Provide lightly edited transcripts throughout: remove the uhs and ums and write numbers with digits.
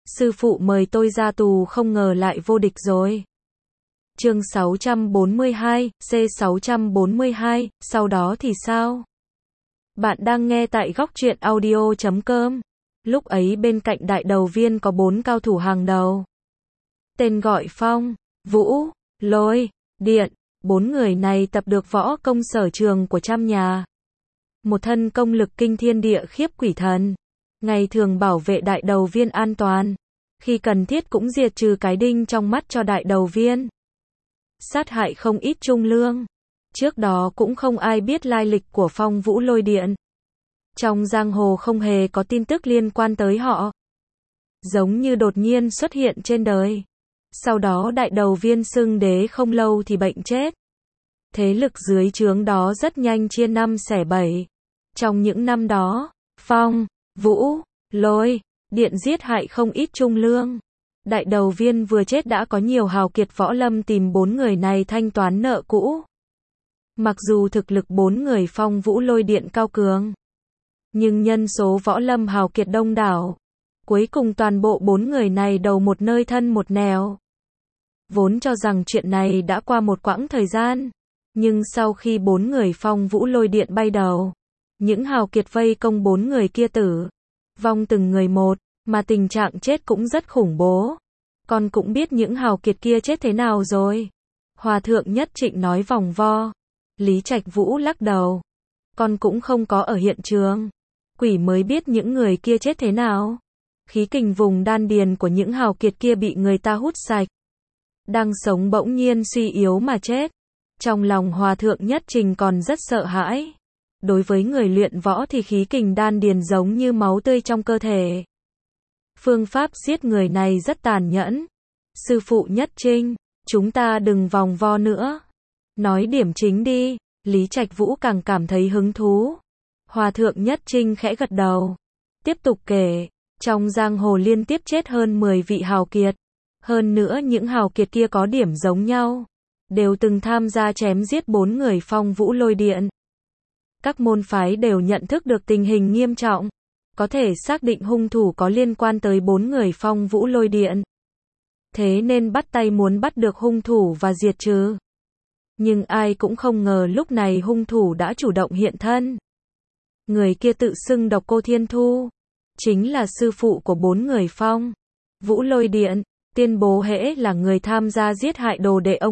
sư phụ mời tôi ra tù không ngờ lại vô địch rồi. Chương 642, C642, sau đó thì sao? Bạn đang nghe tại góc truyện audio.com. Lúc ấy bên cạnh đại đầu viên có 4 cao thủ hàng đầu. Tên gọi Phong, Vũ, Lôi, Điện. 4 người này tập được võ công sở trường của trăm nhà. Một thân công lực kinh thiên địa khiếp quỷ thần. Ngày thường bảo vệ đại đầu viên an toàn. Khi cần thiết cũng diệt trừ cái đinh trong mắt cho đại đầu viên. Sát hại không ít trung lương. Trước đó cũng không ai biết lai lịch của Phong Vũ Lôi Điện. Trong giang hồ không hề có tin tức liên quan tới họ. Giống như đột nhiên xuất hiện trên đời. Sau đó đại đầu viên xưng đế không lâu thì bệnh chết. Thế lực dưới trướng đó rất nhanh chia năm xẻ bảy. Trong những năm đó, Phong, Vũ, Lôi, Điện giết hại không ít trung lương. Đại đầu viên vừa chết đã có nhiều hào kiệt võ lâm tìm 4 người này thanh toán nợ cũ. Mặc dù thực lực 4 người Phong Vũ Lôi Điện cao cường, nhưng nhân số võ lâm hào kiệt đông đảo. Cuối cùng toàn bộ 4 người này đầu một nơi thân một nẻo. Vốn cho rằng chuyện này đã qua một quãng thời gian. Nhưng sau khi 4 người Phong Vũ Lôi Điện bay đầu, những hào kiệt vây công 4 người kia tử vong từng người một, mà tình trạng chết cũng rất khủng bố. Con cũng biết những hào kiệt kia chết thế nào rồi. Hòa thượng Nhất Trịnh nói vòng vo. Lý Trạch Vũ lắc đầu. Con cũng không có ở hiện trường. Quỷ mới biết những người kia chết thế nào. Khí kình vùng đan điền của những hào kiệt kia bị người ta hút sạch. Đang sống bỗng nhiên suy yếu mà chết. Trong lòng Hòa thượng Nhất Trịnh còn rất sợ hãi. Đối với người luyện võ thì khí kình đan điền giống như máu tươi trong cơ thể. Phương pháp giết người này rất tàn nhẫn. Sư phụ Nhất Trinh, chúng ta đừng vòng vo nữa. Nói điểm chính đi. Lý Trạch Vũ càng cảm thấy hứng thú. Hòa thượng Nhất Trinh khẽ gật đầu. Tiếp tục kể. Trong giang hồ liên tiếp chết hơn 10 vị hào kiệt. Hơn nữa những hào kiệt kia có điểm giống nhau. Đều từng tham gia chém giết 4 người Phong Vũ Lôi Điện. Các môn phái đều nhận thức được tình hình nghiêm trọng. Có thể xác định hung thủ có liên quan tới 4 người Phong Vũ Lôi Điện. Thế nên bắt tay muốn bắt được hung thủ và diệt trừ. Nhưng ai cũng không ngờ lúc này hung thủ đã chủ động hiện thân. Người kia tự xưng Độc Cô Thiên Thu. Chính là sư phụ của 4 người Phong Vũ Lôi Điện. Tuyên bố hễ là người tham gia giết hại đồ đệ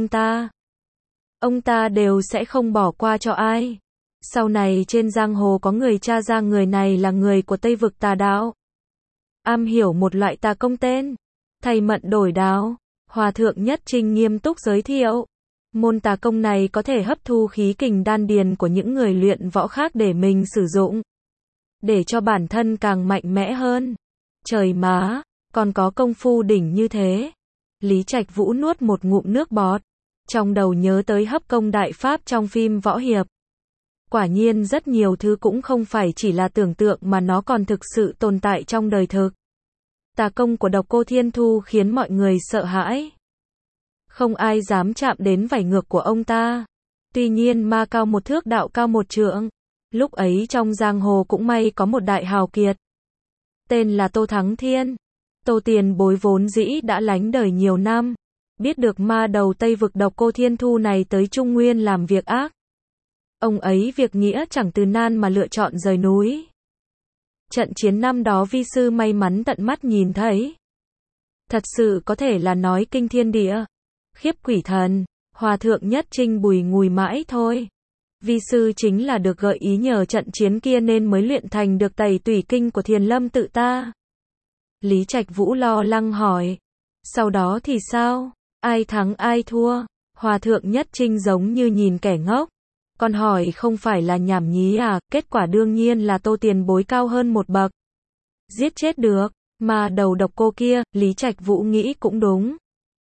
ông ta đều sẽ không bỏ qua cho ai. Sau này trên giang hồ có người tra ra người này là người của Tây Vực tà đạo. Am hiểu một loại tà công tên Thầy Mận Đổi Đao. Hòa thượng Nhất Trinh nghiêm túc giới thiệu. Môn tà công này có thể hấp thu khí kình đan điền của những người luyện võ khác để mình sử dụng. Để cho bản thân càng mạnh mẽ hơn. Trời má, còn có công phu đỉnh như thế. Lý Trạch Vũ nuốt một ngụm nước bọt. Trong đầu nhớ tới hấp công đại pháp trong phim võ hiệp. Quả nhiên rất nhiều thứ cũng không phải chỉ là tưởng tượng mà nó còn thực sự tồn tại trong đời thực. Tà công của Độc Cô Thiên Thu khiến mọi người sợ hãi. Không ai dám chạm đến vảy ngược của ông ta. Tuy nhiên ma cao một thước đạo cao một trượng. Lúc ấy trong giang hồ cũng may có một đại hào kiệt. Tên là Tô Thắng Thiên. Tô tiền bối vốn dĩ đã lánh đời nhiều năm. Biết được ma đầu Tây Vực Độc Cô Thiên Thu này tới Trung Nguyên làm việc ác. Ông ấy việc nghĩa chẳng từ nan mà lựa chọn rời núi. Trận chiến năm đó vi sư may mắn tận mắt nhìn thấy. Thật sự có thể là nói kinh thiên địa, khiếp quỷ thần. Hòa thượng Nhất Trinh bùi ngùi mãi thôi. Vi sư chính là được gợi ý nhờ trận chiến kia nên mới luyện thành được Tẩy Tủy Kinh của Thiền Lâm tự ta. Lý Trạch Vũ lo lắng hỏi. Sau đó thì sao? Ai thắng ai thua? Hòa thượng Nhất Trinh giống như nhìn kẻ ngốc. Con hỏi không phải là nhảm nhí à? Kết quả đương nhiên là Tô tiền bối cao hơn một bậc. Giết chết được mà đầu Độc Cô kia. Lý Trạch Vũ nghĩ cũng đúng.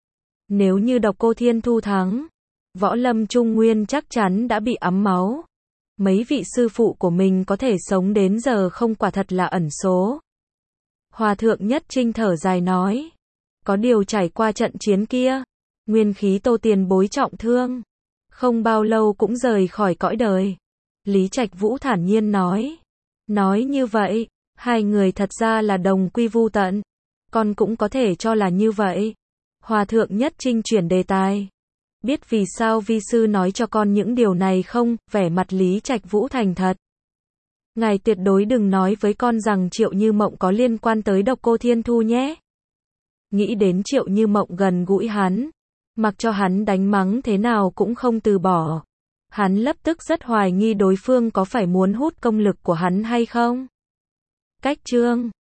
Nếu như Độc Cô Thiên Thu thắng, võ lâm Trung Nguyên chắc chắn đã bị ấm máu. Mấy vị sư phụ của mình có thể sống đến giờ không quả thật là ẩn số. Hòa thượng Nhất Trinh thở dài nói. Có điều trải qua trận chiến kia, nguyên khí Tô tiền bối trọng thương. Không bao lâu cũng rời khỏi cõi đời. Lý Trạch Vũ thản nhiên nói. Nói như vậy, hai người thật ra là đồng quy vu tận. Con cũng có thể cho là như vậy. Hòa thượng Nhất Trinh chuyển đề tài. Biết vì sao vi sư nói cho con những điều này không? Vẻ mặt Lý Trạch Vũ thành thật. Ngài tuyệt đối đừng nói với con rằng Triệu Như Mộng có liên quan tới Độc Cô Thiên Thu nhé. Nghĩ đến Triệu Như Mộng gần gũi hắn, mặc cho hắn đánh mắng thế nào cũng không từ bỏ. Hắn lập tức rất hoài nghi đối phương có phải muốn hút công lực của hắn hay không. Cách chương